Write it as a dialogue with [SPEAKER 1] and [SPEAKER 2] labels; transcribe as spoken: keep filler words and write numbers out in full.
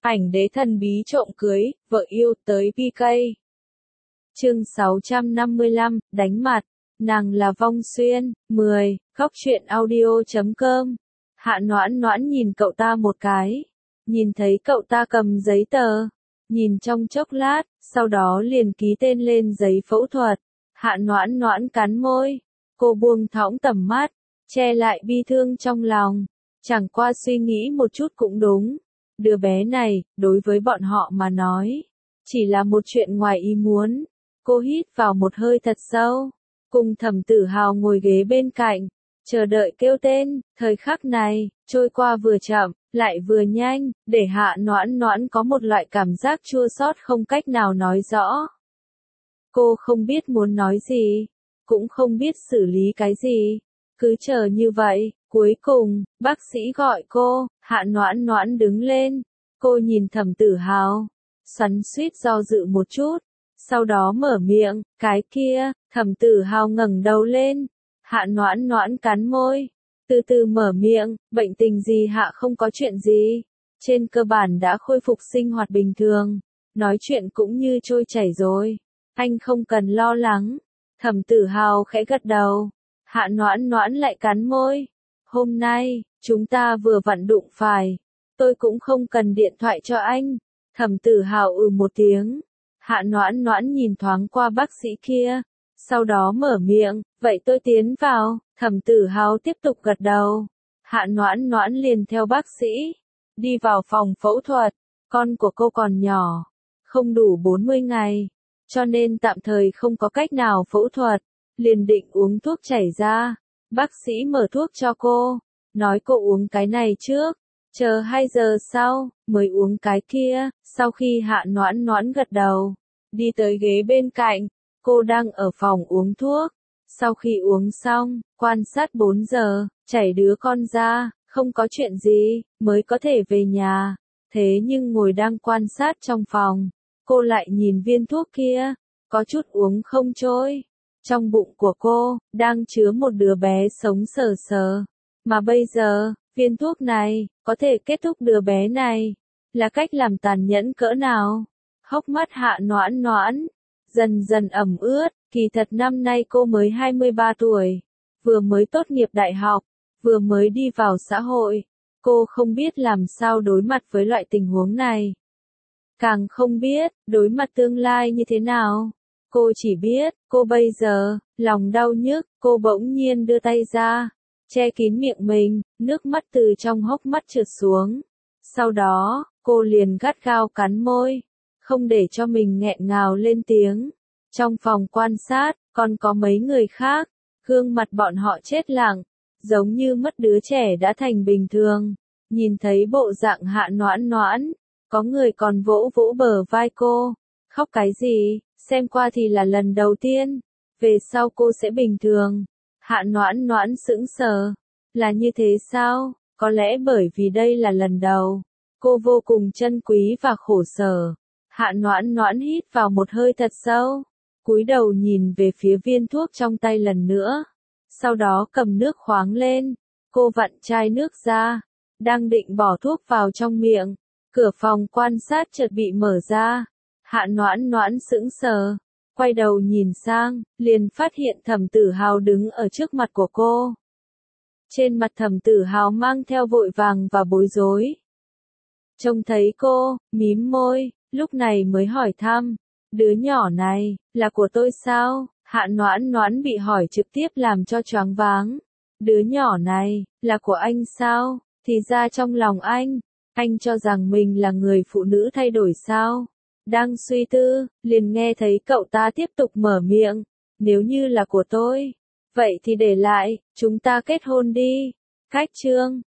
[SPEAKER 1] Ảnh đế thần bí trộm cưới, vợ yêu tới pê ca. Chương sáu trăm năm mươi lăm, đánh mặt. Nàng là Vong Xuyên. mười. Khóc chuyện audio chấm com. Hạ Noãn Noãn nhìn cậu ta một cái. Nhìn thấy cậu ta cầm giấy tờ. Nhìn trong chốc lát, sau đó liền ký tên lên giấy phẫu thuật. Hạ Noãn Noãn cắn môi. Cô buông thõng tầm mắt, che lại bi thương trong lòng. Chẳng qua suy nghĩ một chút cũng đúng. Đứa bé này, đối với bọn họ mà nói, chỉ là một chuyện ngoài ý muốn. Cô hít vào một hơi thật sâu, cùng Thẩm Tử Hào ngồi ghế bên cạnh, chờ đợi kêu tên. Thời khắc này, trôi qua vừa chậm, lại vừa nhanh, để Hạ Noãn Noãn có một loại cảm giác chua xót không cách nào nói rõ. Cô không biết muốn nói gì, cũng không biết xử lý cái gì, cứ chờ như vậy. Cuối cùng, bác sĩ gọi cô. Hạ Noãn Noãn đứng lên. Cô nhìn Thẩm Tử Hào, xoắn xuýt do dự một chút, sau đó mở miệng, cái kia. Thẩm Tử Hào ngẩng đầu lên. Hạ Noãn Noãn cắn môi, từ từ mở miệng, bệnh tình gì Hạ? Không có chuyện gì, trên cơ bản đã khôi phục sinh hoạt bình thường, nói chuyện cũng như trôi chảy rồi, anh không cần lo lắng. Thẩm Tử Hào khẽ gật đầu. Hạ Noãn Noãn lại cắn môi. Hôm nay, chúng ta vừa vặn đụng phải. Tôi cũng không cần điện thoại cho anh. Thẩm Tử Hào ừ một tiếng. Hạ Noãn Noãn nhìn thoáng qua bác sĩ kia, sau đó mở miệng, vậy tôi tiến vào. Thẩm Tử Hào tiếp tục gật đầu. Hạ Noãn Noãn liền theo bác sĩ, đi vào phòng phẫu thuật. Con của cô còn nhỏ, không đủ bốn mươi ngày, cho nên tạm thời không có cách nào phẫu thuật, liền định uống thuốc chảy ra. Bác sĩ mở thuốc cho cô, nói cô uống cái này trước, chờ hai giờ sau, mới uống cái kia. Sau khi Hạ Noãn Noãn gật đầu, đi tới ghế bên cạnh, cô đang ở phòng uống thuốc. Sau khi uống xong, quan sát bốn giờ, chảy đứa con ra, không có chuyện gì, mới có thể về nhà. Thế nhưng ngồi đang quan sát trong phòng, cô lại nhìn viên thuốc kia, có chút uống không trôi. Trong bụng của cô, đang chứa một đứa bé sống sờ sờ. Mà bây giờ, viên thuốc này, có thể kết thúc đứa bé này. Là cách làm tàn nhẫn cỡ nào? Hốc mắt Hạ Noãn Noãn dần dần ẩm ướt. Kỳ thật năm nay cô mới hai mươi ba tuổi. Vừa mới tốt nghiệp đại học, vừa mới đi vào xã hội. Cô không biết làm sao đối mặt với loại tình huống này. Càng không biết, đối mặt tương lai như thế nào. Cô chỉ biết, cô bây giờ, lòng đau nhức. Cô bỗng nhiên đưa tay ra, che kín miệng mình, nước mắt từ trong hốc mắt trượt xuống. Sau đó, cô liền gắt gao cắn môi, không để cho mình nghẹn ngào lên tiếng. Trong phòng quan sát, còn có mấy người khác, gương mặt bọn họ chết lặng, giống như mất đứa trẻ đã thành bình thường. Nhìn thấy bộ dạng Hạ Noãn Noãn, có người còn vỗ vỗ bờ vai cô. Khóc cái gì, xem qua thì là lần đầu tiên, về sau cô sẽ bình thường. Hạ Noãn Noãn sững sờ, là như thế sao? Có lẽ bởi vì đây là lần đầu, cô vô cùng trân quý và khổ sở. Hạ Noãn Noãn hít vào một hơi thật sâu, cúi đầu nhìn về phía viên thuốc trong tay lần nữa, sau đó cầm nước khoáng lên. Cô vặn chai nước ra, đang định bỏ thuốc vào trong miệng, cửa phòng quan sát chợt bị mở ra. Hạ Noãn Noãn sững sờ, quay đầu nhìn sang, liền phát hiện Thẩm Tử Hào đứng ở trước mặt của cô. Trên mặt Thẩm Tử Hào mang theo vội vàng và bối rối. Trông thấy cô, mím môi, lúc này mới hỏi thăm, đứa nhỏ này, là của tôi sao? Hạ Noãn Noãn bị hỏi trực tiếp làm cho choáng váng. Đứa nhỏ này, là của anh sao? Thì ra trong lòng anh, anh cho rằng mình là người phụ nữ thay đổi sao? Đang suy tư, liền nghe thấy cậu ta tiếp tục mở miệng, nếu như là của tôi, vậy thì để lại, chúng ta kết hôn đi. Cách chương